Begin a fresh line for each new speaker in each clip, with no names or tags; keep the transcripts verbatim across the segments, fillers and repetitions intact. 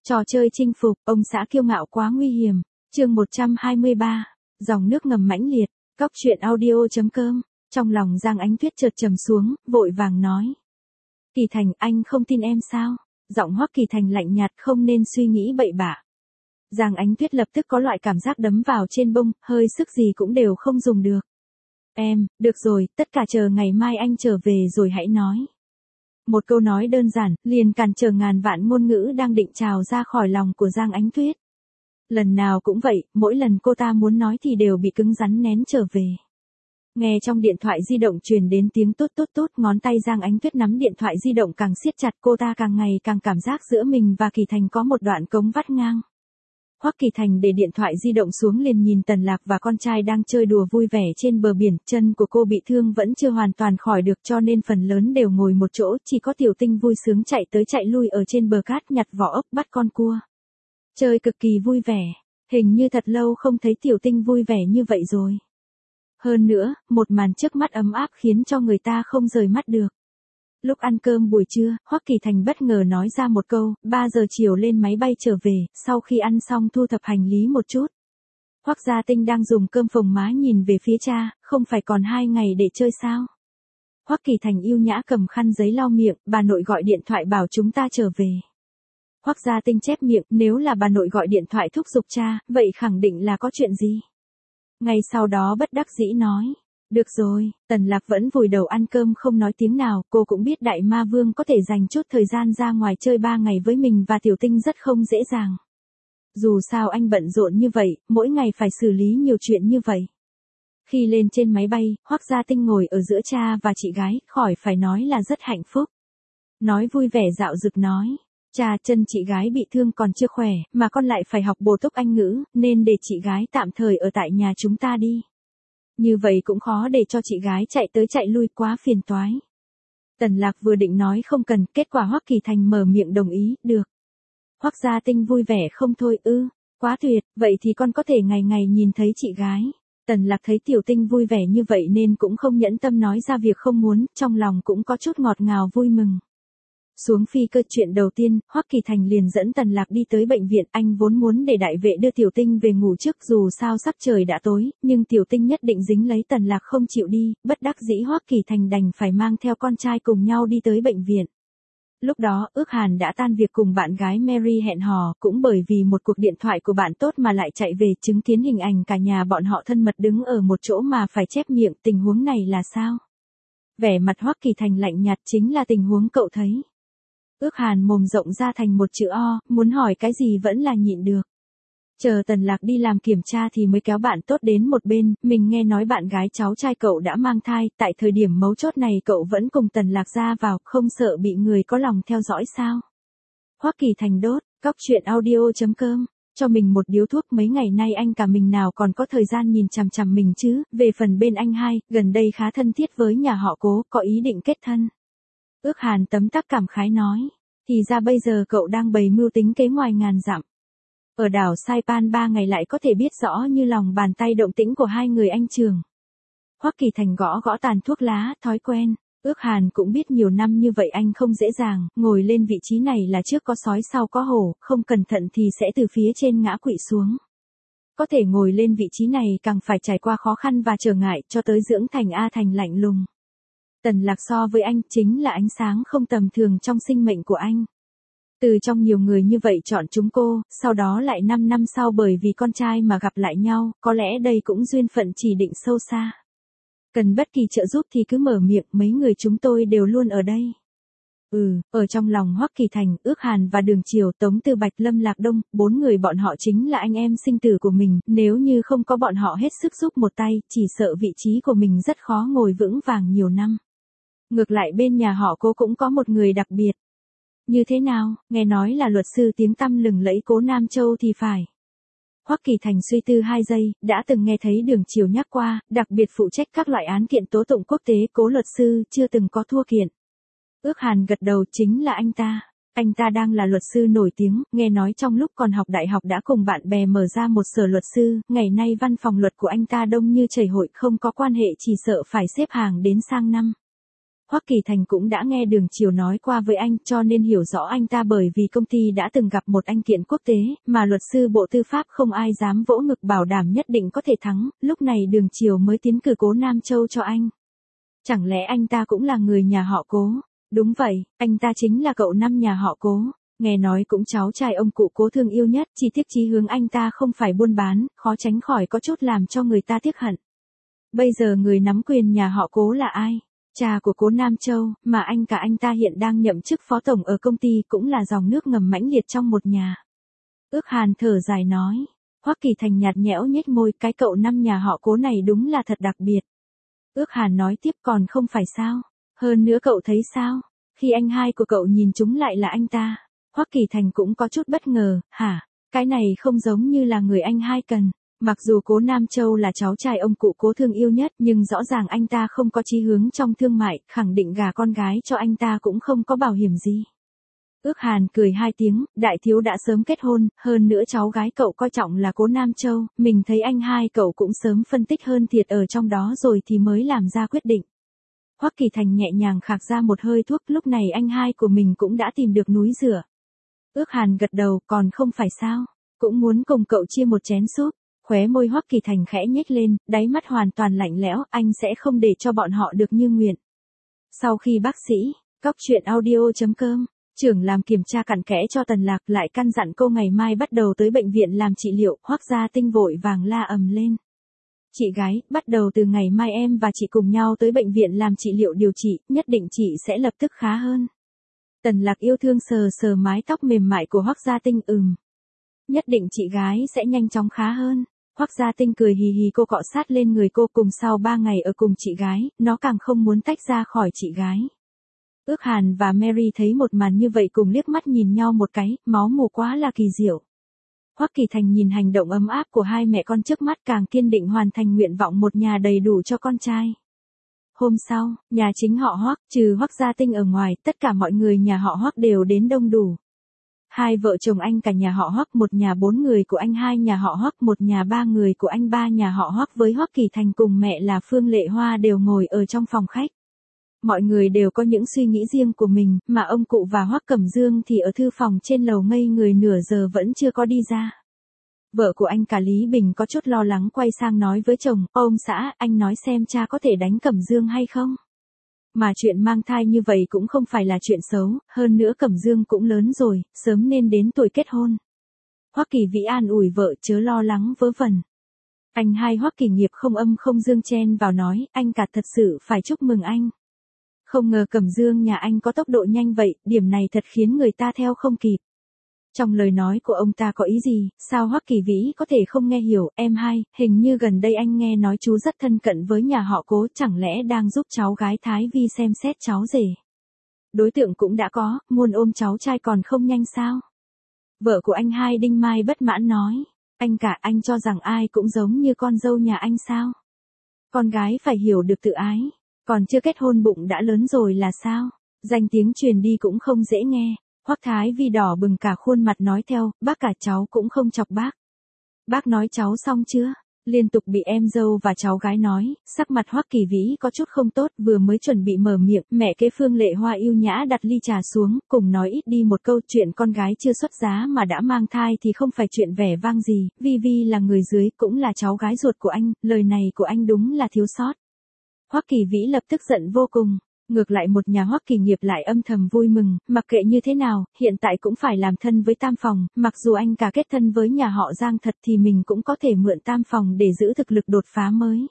Trò chơi chinh phục, ông xã kiêu ngạo quá nguy hiểm. Chương một trăm hai mươi ba. Dòng nước ngầm mãnh liệt. Cóc truyện audio.com. Trong lòng Giang Ánh Tuyết chợt trầm xuống, vội vàng nói. Kỳ Thành, anh không tin em sao? Giọng Hoắc Kỳ Thành lạnh nhạt, không nên suy nghĩ bậy bạ. Giang Ánh Tuyết lập tức có loại cảm giác đấm vào trên bông, hơi sức gì cũng đều không dùng được. Em, được rồi, tất cả chờ ngày mai anh trở về rồi hãy nói. Một câu nói đơn giản, liền cản trở ngàn vạn ngôn ngữ đang định trào ra khỏi lòng của Giang Ánh Tuyết. Lần nào cũng vậy, mỗi lần cô ta muốn nói thì đều bị cứng rắn nén trở về. Nghe trong điện thoại di động truyền đến tiếng tốt tốt tốt, ngón tay Giang Ánh Tuyết nắm điện thoại di động càng siết chặt, cô ta càng ngày càng cảm giác giữa mình và Kỳ Thành có một đoạn cống vắt ngang. Hoắc Kỳ Thành để điện thoại di động xuống liền nhìn Tần Lạc và con trai đang chơi đùa vui vẻ trên bờ biển, chân của cô bị thương vẫn chưa hoàn toàn khỏi được cho nên phần lớn đều ngồi một chỗ, chỉ có Tiểu Tinh vui sướng chạy tới chạy lui ở trên bờ cát nhặt vỏ ốc bắt con cua. Chơi cực kỳ vui vẻ, hình như thật lâu không thấy Tiểu Tinh vui vẻ như vậy rồi. Hơn nữa, một màn trước mắt ấm áp khiến cho người ta không rời mắt được. Lúc ăn cơm buổi trưa, Hoắc Kỳ Thành bất ngờ nói ra một câu, ba giờ chiều lên máy bay trở về, sau khi ăn xong thu thập hành lý một chút. Hoắc Gia Tinh đang dùng cơm phồng má nhìn về phía cha, không phải còn hai ngày để chơi sao? Hoắc Kỳ Thành yêu nhã cầm khăn giấy lau miệng, bà nội gọi điện thoại bảo chúng ta trở về. Hoắc Gia Tinh chép miệng, nếu là bà nội gọi điện thoại thúc giục cha, vậy khẳng định là có chuyện gì? Ngay sau đó bất đắc dĩ nói. Được rồi, Tần Lạc vẫn vùi đầu ăn cơm không nói tiếng nào, cô cũng biết Đại Ma Vương có thể dành chút thời gian ra ngoài chơi ba ngày với mình và Tiểu Tinh rất không dễ dàng. Dù sao anh bận rộn như vậy, mỗi ngày phải xử lý nhiều chuyện như vậy. Khi lên trên máy bay, Hoắc Gia Tinh ngồi ở giữa cha và chị gái, khỏi phải nói là rất hạnh phúc. Nói vui vẻ dạo dực nói, cha, chân chị gái bị thương còn chưa khỏe, mà con lại phải học bổ túc Anh ngữ, nên để chị gái tạm thời ở tại nhà chúng ta đi. Như vậy cũng khó để cho chị gái chạy tới chạy lui, quá phiền toái. Tần Lạc vừa định nói không cần, kết quả Hoắc Kỳ Thành mở miệng đồng ý, được. Hoắc Gia Tinh vui vẻ không thôi, ư, quá tuyệt, vậy thì con có thể ngày ngày nhìn thấy chị gái. Tần Lạc thấy Tiểu Tinh vui vẻ như vậy nên cũng không nhẫn tâm nói ra việc không muốn, trong lòng cũng có chút ngọt ngào vui mừng. Xuống phi cơ, chuyện đầu tiên, Hoắc Kỳ Thành liền dẫn Tần Lạc đi tới bệnh viện, anh vốn muốn để đại vệ đưa Tiểu Tinh về ngủ trước, dù sao sắc trời đã tối, nhưng Tiểu Tinh nhất định dính lấy Tần Lạc không chịu đi, bất đắc dĩ Hoắc Kỳ Thành đành phải mang theo con trai cùng nhau đi tới bệnh viện. Lúc đó, Ước Hàn đã tan việc cùng bạn gái Mary hẹn hò, cũng bởi vì một cuộc điện thoại của bạn tốt mà lại chạy về, chứng kiến hình ảnh cả nhà bọn họ thân mật đứng ở một chỗ mà phải chép miệng, tình huống này là sao? Vẻ mặt Hoắc Kỳ Thành lạnh nhạt, chính là tình huống cậu thấy. Ước Hàn mồm rộng ra thành một chữ O, muốn hỏi cái gì vẫn là nhịn được. Chờ Tần Lạc đi làm kiểm tra thì mới kéo bạn tốt đến một bên, mình nghe nói bạn gái cháu trai cậu đã mang thai, tại thời điểm mấu chốt này cậu vẫn cùng Tần Lạc ra vào, không sợ bị người có lòng theo dõi sao? Hoắc Kỳ Thành đốt, cóc truyện audio.com, cho mình một điếu thuốc, mấy ngày nay anh cả mình nào còn có thời gian nhìn chằm chằm mình chứ, về phần bên anh hai, gần đây khá thân thiết với nhà họ Cố, có ý định kết thân. Ước Hàn tấm tắc cảm khái nói, thì ra bây giờ cậu đang bày mưu tính kế ngoài ngàn dặm. Ở đảo Saipan ba ngày lại có thể biết rõ như lòng bàn tay động tĩnh của hai người anh trường. Hoắc Kỳ Thành gõ gõ tàn thuốc lá, thói quen. Ước Hàn cũng biết nhiều năm như vậy anh không dễ dàng, ngồi lên vị trí này là trước có sói sau có hổ, không cẩn thận thì sẽ từ phía trên ngã quỵ xuống. Có thể ngồi lên vị trí này càng phải trải qua khó khăn và trở ngại, cho tới dưỡng thành A Thành lạnh lùng. Tần Lạc so với anh chính là ánh sáng không tầm thường trong sinh mệnh của anh. Từ trong nhiều người như vậy chọn chúng cô, sau đó lại năm năm sau bởi vì con trai mà gặp lại nhau, có lẽ đây cũng duyên phận chỉ định sâu xa. Cần bất kỳ trợ giúp thì cứ mở miệng, mấy người chúng tôi đều luôn ở đây. Ừ, ở trong lòng Hoắc Kỳ Thành, Ước Hàn và Đường Triều, Tống Tư Bạch, Lâm Lạc Đông, bốn người bọn họ chính là anh em sinh tử của mình, nếu như không có bọn họ hết sức giúp một tay, chỉ sợ vị trí của mình rất khó ngồi vững vàng nhiều năm. Ngược lại bên nhà họ Cố cũng có một người đặc biệt. Như thế nào, nghe nói là luật sư tiếng tăm lừng lẫy Cố Nam Châu thì phải. Hoắc Kỳ Thành suy tư hai giây, đã từng nghe thấy Đường Triều nhắc qua, đặc biệt phụ trách các loại án kiện tố tụng quốc tế, Cố luật sư chưa từng có thua kiện. Ước Hàn gật đầu, chính là anh ta. Anh ta đang là luật sư nổi tiếng, nghe nói trong lúc còn học đại học đã cùng bạn bè mở ra một sở luật sư, ngày nay văn phòng luật của anh ta đông như chảy hội, không có quan hệ chỉ sợ phải xếp hàng đến sang năm. Hoắc Kỳ Thành cũng đã nghe Đường Chiều nói qua với anh cho nên hiểu rõ anh ta bởi vì công ty đã từng gặp một anh kiện quốc tế, mà luật sư Bộ Tư pháp không ai dám vỗ ngực bảo đảm nhất định có thể thắng, lúc này Đường Chiều mới tiến cử Cố Nam Châu cho anh. Chẳng lẽ anh ta cũng là người nhà họ Cố? Đúng vậy, anh ta chính là cậu năm nhà họ Cố, nghe nói cũng cháu trai ông cụ Cố thương yêu nhất, chỉ tiếc chí hướng anh ta không phải buôn bán, khó tránh khỏi có chút làm cho người ta tiếc hận. Bây giờ người nắm quyền nhà họ Cố là ai? Cha của Cố Nam Châu, mà anh cả anh ta hiện đang nhậm chức phó tổng ở công ty cũng là dòng nước ngầm mãnh liệt trong một nhà. Ước Hàn thở dài nói. Hoắc Kỳ Thành nhạt nhẽo nhếch môi, cái cậu năm nhà họ Cố này đúng là thật đặc biệt. Ước Hàn nói tiếp, còn không phải sao? Hơn nữa cậu thấy sao? Khi anh hai của cậu nhìn chúng lại là anh ta. Hoắc Kỳ Thành cũng có chút bất ngờ, hả? Cái này không giống như là người anh hai cần. Mặc dù Cố Nam Châu là cháu trai ông cụ Cố thương yêu nhất, nhưng rõ ràng anh ta không có chí hướng trong thương mại, khẳng định gả con gái cho anh ta cũng không có bảo hiểm gì. Ước Hàn cười hai tiếng, đại thiếu đã sớm kết hôn, hơn nữa cháu gái cậu coi trọng là Cố Nam Châu, mình thấy anh hai cậu cũng sớm phân tích hơn thiệt ở trong đó rồi thì mới làm ra quyết định. Hoắc Kỳ Thành nhẹ nhàng khạc ra một hơi thuốc, lúc này anh hai của mình cũng đã tìm được núi rửa. Ước Hàn gật đầu, còn không phải sao, cũng muốn cùng cậu chia một chén súp. Khóe môi Hoắc Kỳ Thành khẽ nhếch lên, đáy mắt hoàn toàn lạnh lẽo, anh sẽ không để cho bọn họ được như nguyện. Sau khi bác sĩ, cóc truyện audio.com, trưởng làm kiểm tra cặn kẽ cho Tần Lạc lại căn dặn cô ngày mai bắt đầu tới bệnh viện làm trị liệu, Hoắc Gia Tinh vội vàng la ầm lên. Chị gái, bắt đầu từ ngày mai em và chị cùng nhau tới bệnh viện làm trị liệu điều trị, nhất định chị sẽ lập tức khá hơn. Tần Lạc yêu thương sờ sờ mái tóc mềm mại của Hoắc Gia Tinh, ừm. Nhất định chị gái sẽ nhanh chóng khá hơn. Hoắc Gia Tinh cười hì hì, cô cọ sát lên người cô, cùng sau ba ngày ở cùng chị gái, nó càng không muốn tách ra khỏi chị gái. Ước Hàn và Mary thấy một màn như vậy cùng liếc mắt nhìn nhau một cái, máu mù quá là kỳ diệu. Hoắc Kỳ Thành nhìn hành động ấm áp của hai mẹ con trước mắt càng kiên định hoàn thành nguyện vọng một nhà đầy đủ cho con trai. Hôm sau, nhà chính họ Hoắc, trừ Hoắc Gia Tinh ở ngoài, tất cả mọi người nhà họ Hoắc đều đến đông đủ. Hai vợ chồng anh cả nhà họ Hoắc, một nhà bốn người của anh hai nhà họ Hoắc, một nhà ba người của anh ba nhà họ Hoắc với Hoắc Kỳ Thành cùng mẹ là Phương Lệ Hoa đều ngồi ở trong phòng khách. Mọi người đều có những suy nghĩ riêng của mình, mà ông cụ và Hoắc Cẩm Dương thì ở thư phòng trên lầu ngây người nửa giờ vẫn chưa có đi ra. Vợ của anh cả Lý Bình có chút lo lắng quay sang nói với chồng, ông xã, anh nói xem cha có thể đánh Cẩm Dương hay không? Mà chuyện mang thai như vậy cũng không phải là chuyện xấu, hơn nữa Cẩm Dương cũng lớn rồi, sớm nên đến tuổi kết hôn. Hoắc Kỳ Vĩ an ủi vợ, chớ lo lắng vớ vẩn. Anh hai Hoắc Kỳ Nghiệp không âm không dương chen vào nói, anh cả thật sự phải chúc mừng anh. Không ngờ Cẩm Dương nhà anh có tốc độ nhanh vậy, điểm này thật khiến người ta theo không kịp. Trong lời nói của ông ta có ý gì, sao Hoắc Kỳ Vĩ có thể không nghe hiểu, em hai, hình như gần đây anh nghe nói chú rất thân cận với nhà họ Cố, chẳng lẽ đang giúp cháu gái Thái Vi xem xét cháu rể. Đối tượng cũng đã có, muốn ôm cháu trai còn không nhanh sao? Vợ của anh hai Đinh Mai bất mãn nói, anh cả, anh cho rằng ai cũng giống như con dâu nhà anh sao? Con gái phải hiểu được tự ái, còn chưa kết hôn bụng đã lớn rồi là sao? Danh tiếng truyền đi cũng không dễ nghe. Hoắc Thái Vi đỏ bừng cả khuôn mặt nói theo, bác cả cháu cũng không chọc bác. Bác nói cháu xong chưa? Liên tục bị em dâu và cháu gái nói, sắc mặt Hoắc Kỳ Vĩ có chút không tốt, vừa mới chuẩn bị mở miệng, mẹ kế Phương Lệ Hoa yêu nhã đặt ly trà xuống, cùng nói ít đi một câu, chuyện con gái chưa xuất giá mà đã mang thai thì không phải chuyện vẻ vang gì, Vi Vi là người dưới, cũng là cháu gái ruột của anh, lời này của anh đúng là thiếu sót. Hoắc Kỳ Vĩ lập tức giận vô cùng. Ngược lại một nhà Hoắc Kỳ Nghiệp lại âm thầm vui mừng, mặc kệ như thế nào, hiện tại cũng phải làm thân với Tam Phòng, mặc dù anh cả kết thân với nhà họ Giang thật thì mình cũng có thể mượn Tam Phòng để giữ thực lực đột phá mới.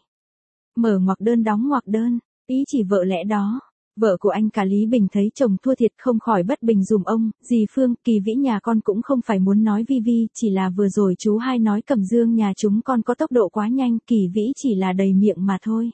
Mở ngoặc đơn đóng ngoặc đơn, ý chỉ vợ lẽ đó. Vợ của anh cả Lý Bình thấy chồng thua thiệt không khỏi bất bình dùm ông, dì Phương, Kỳ Vĩ nhà con cũng không phải muốn nói Vi Vi, chỉ là vừa rồi chú hai nói Cẩm Dương nhà chúng con có tốc độ quá nhanh, Kỳ Vĩ chỉ là đầy miệng mà thôi.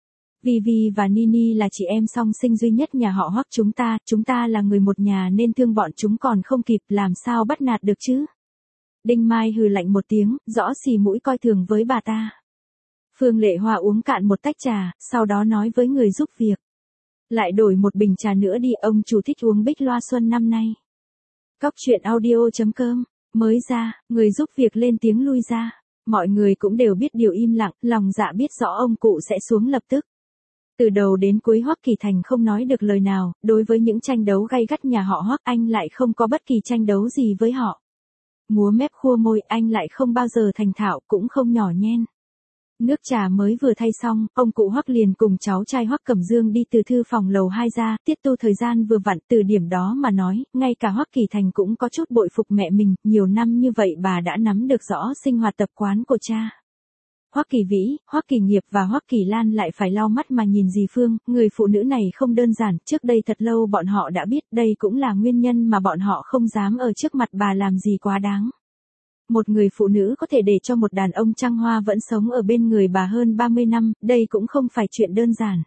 Vi Vi và Nini là chị em song sinh duy nhất nhà họ Hoắc chúng ta, chúng ta là người một nhà nên thương bọn chúng còn không kịp, làm sao bắt nạt được chứ? Đinh Mai hừ lạnh một tiếng, rõ xì mũi coi thường với bà ta. Phương Lệ Hoa uống cạn một tách trà, sau đó nói với người giúp việc. Lại đổi một bình trà nữa đi, ông chủ thích uống Bích Loa Xuân năm nay. Cóc truyện audio.com, mới ra, người giúp việc lên tiếng lui ra. Mọi người cũng đều biết điều im lặng, lòng dạ biết rõ ông cụ sẽ xuống lập tức. Từ đầu đến cuối Hoắc Kỳ Thành không nói được lời nào, đối với những tranh đấu gay gắt nhà họ Hoắc anh lại không có bất kỳ tranh đấu gì với họ. Múa mép khua môi anh lại không bao giờ thành thạo cũng không nhỏ nhen. Nước trà mới vừa thay xong, ông cụ Hoắc liền cùng cháu trai Hoắc Cẩm Dương đi từ thư phòng lầu hai ra, tiết tu thời gian vừa vặn. Từ điểm đó mà nói, ngay cả Hoắc Kỳ Thành cũng có chút bội phục mẹ mình, nhiều năm như vậy bà đã nắm được rõ sinh hoạt tập quán của cha. Hoắc Kỳ Vĩ, Hoắc Kỳ Nghiệp và Hoắc Kỳ Lan lại phải lau mắt mà nhìn dì Phương, người phụ nữ này không đơn giản, trước đây thật lâu bọn họ đã biết, đây cũng là nguyên nhân mà bọn họ không dám ở trước mặt bà làm gì quá đáng. Một người phụ nữ có thể để cho một đàn ông trăng hoa vẫn sống ở bên người bà hơn ba mươi năm, đây cũng không phải chuyện đơn giản.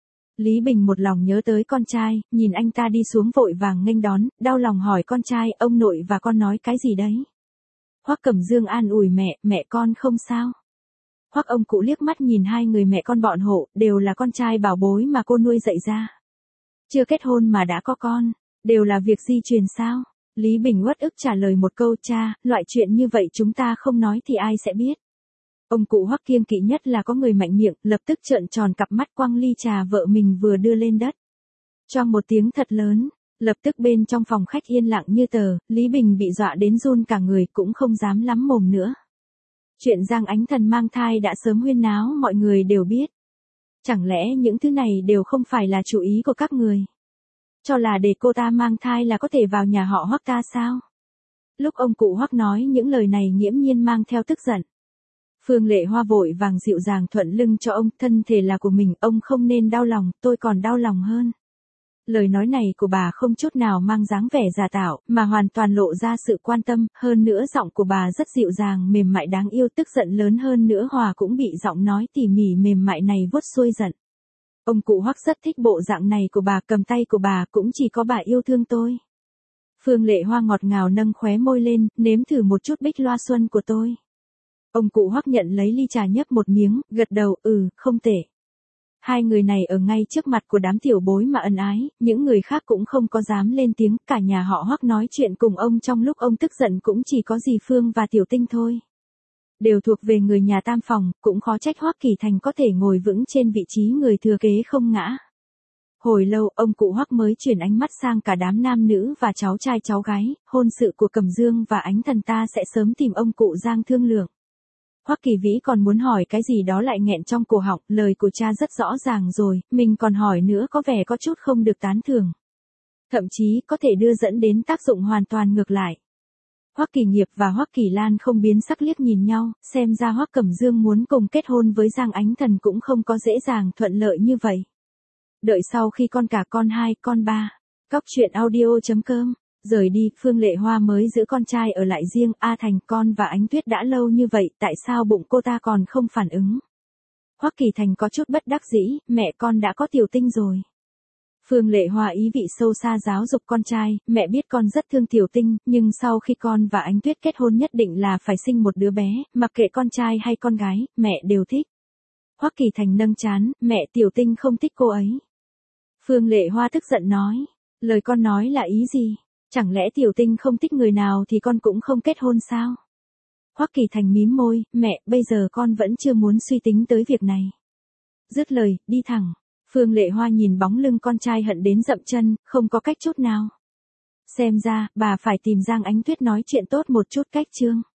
Lý Bình một lòng nhớ tới con trai, nhìn anh ta đi xuống vội vàng nghênh đón, đau lòng hỏi con trai, ông nội và con nói cái gì đấy? Hoắc Cẩm Dương an ủi mẹ, mẹ con không sao. Hoắc ông cụ liếc mắt nhìn hai người mẹ con bọn họ, đều là con trai bảo bối mà cô nuôi dạy ra. Chưa kết hôn mà đã có con, đều là việc di truyền sao? Lý Bình uất ức trả lời một câu, cha, loại chuyện như vậy chúng ta không nói thì ai sẽ biết. Ông cụ Hoắc kiêng kỵ nhất là có người mạnh miệng, lập tức trợn tròn cặp mắt quăng ly trà vợ mình vừa đưa lên đất. Choang một tiếng thật lớn, lập tức bên trong phòng khách yên lặng như tờ, Lý Bình bị dọa đến run cả người cũng không dám lắm mồm nữa. Chuyện Giang Ánh Thần mang thai đã sớm huyên náo mọi người đều biết. Chẳng lẽ những thứ này đều không phải là chủ ý của các người? Cho là để cô ta mang thai là có thể vào nhà họ Hoắc ta sao? Lúc ông cụ Hoắc nói những lời này nghiễm nhiên mang theo tức giận. Phương Lệ Hoa vội vàng dịu dàng thuận lưng cho ông, thân thể là của mình, ông không nên đau lòng, tôi còn đau lòng hơn. Lời nói này của bà không chút nào mang dáng vẻ giả tạo, mà hoàn toàn lộ ra sự quan tâm, hơn nữa giọng của bà rất dịu dàng mềm mại đáng yêu, tức giận lớn hơn nữa hòa cũng bị giọng nói tỉ mỉ mềm mại này vuốt xuôi giận. Ông cụ Hoắc rất thích bộ dạng này của bà, cầm tay của bà cũng chỉ có bà yêu thương tôi. Phương Lệ Hoa ngọt ngào nâng khóe môi lên, nếm thử một chút bích loa xuân của tôi. Ông cụ Hoắc nhận lấy ly trà nhấp một miếng, gật đầu, ừ, không tệ. Hai người này ở ngay trước mặt của đám tiểu bối mà ân ái, những người khác cũng không có dám lên tiếng, cả nhà họ Hoắc nói chuyện cùng ông trong lúc ông tức giận cũng chỉ có dì Phương và Tiểu Tinh thôi. Đều thuộc về người nhà tam phòng, cũng khó trách Hoắc Kỳ Thành có thể ngồi vững trên vị trí người thừa kế không ngã. Hồi lâu, ông cụ Hoắc mới chuyển ánh mắt sang cả đám nam nữ và cháu trai cháu gái, hôn sự của Cẩm Dương và Ánh Thần ta sẽ sớm tìm ông cụ Giang thương lượng. Hoắc Kỳ Vĩ còn muốn hỏi cái gì đó lại nghẹn trong cổ họng, lời của cha rất rõ ràng rồi, mình còn hỏi nữa có vẻ có chút không được tán thưởng. Thậm chí có thể đưa dẫn đến tác dụng hoàn toàn ngược lại. Hoắc Kỳ Nghiệp và Hoắc Kỳ Lan không biến sắc liếc nhìn nhau, xem ra Hoắc Cẩm Dương muốn cùng kết hôn với Giang Ánh Thần cũng không có dễ dàng thuận lợi như vậy. Đợi sau khi con cả con hai, con ba, Cóc Truyện Audio chấm com rời đi, Phương Lệ Hoa mới giữ con trai ở lại riêng, A Thành, con và Ánh Tuyết đã lâu như vậy, tại sao bụng cô ta còn không phản ứng? Hoắc Kỳ Thành có chút bất đắc dĩ, mẹ con đã có Tiểu Tinh rồi. Phương Lệ Hoa ý vị sâu xa giáo dục con trai, mẹ biết con rất thương Tiểu Tinh, nhưng sau khi con và Ánh Tuyết kết hôn nhất định là phải sinh một đứa bé, mặc kệ con trai hay con gái, mẹ đều thích. Hoắc Kỳ Thành nâng trán, mẹ Tiểu Tinh không thích cô ấy. Phương Lệ Hoa tức giận nói, lời con nói là ý gì? Chẳng lẽ Tiểu Tinh không thích người nào thì con cũng không kết hôn sao? Hoắc Kỳ Thành mím môi, mẹ, bây giờ con vẫn chưa muốn suy tính tới việc này. Dứt lời, đi thẳng. Phương Lệ Hoa nhìn bóng lưng con trai hận đến dậm chân, không có cách chút nào. Xem ra, bà phải tìm Giang Ánh Tuyết nói chuyện tốt một chút cách chương.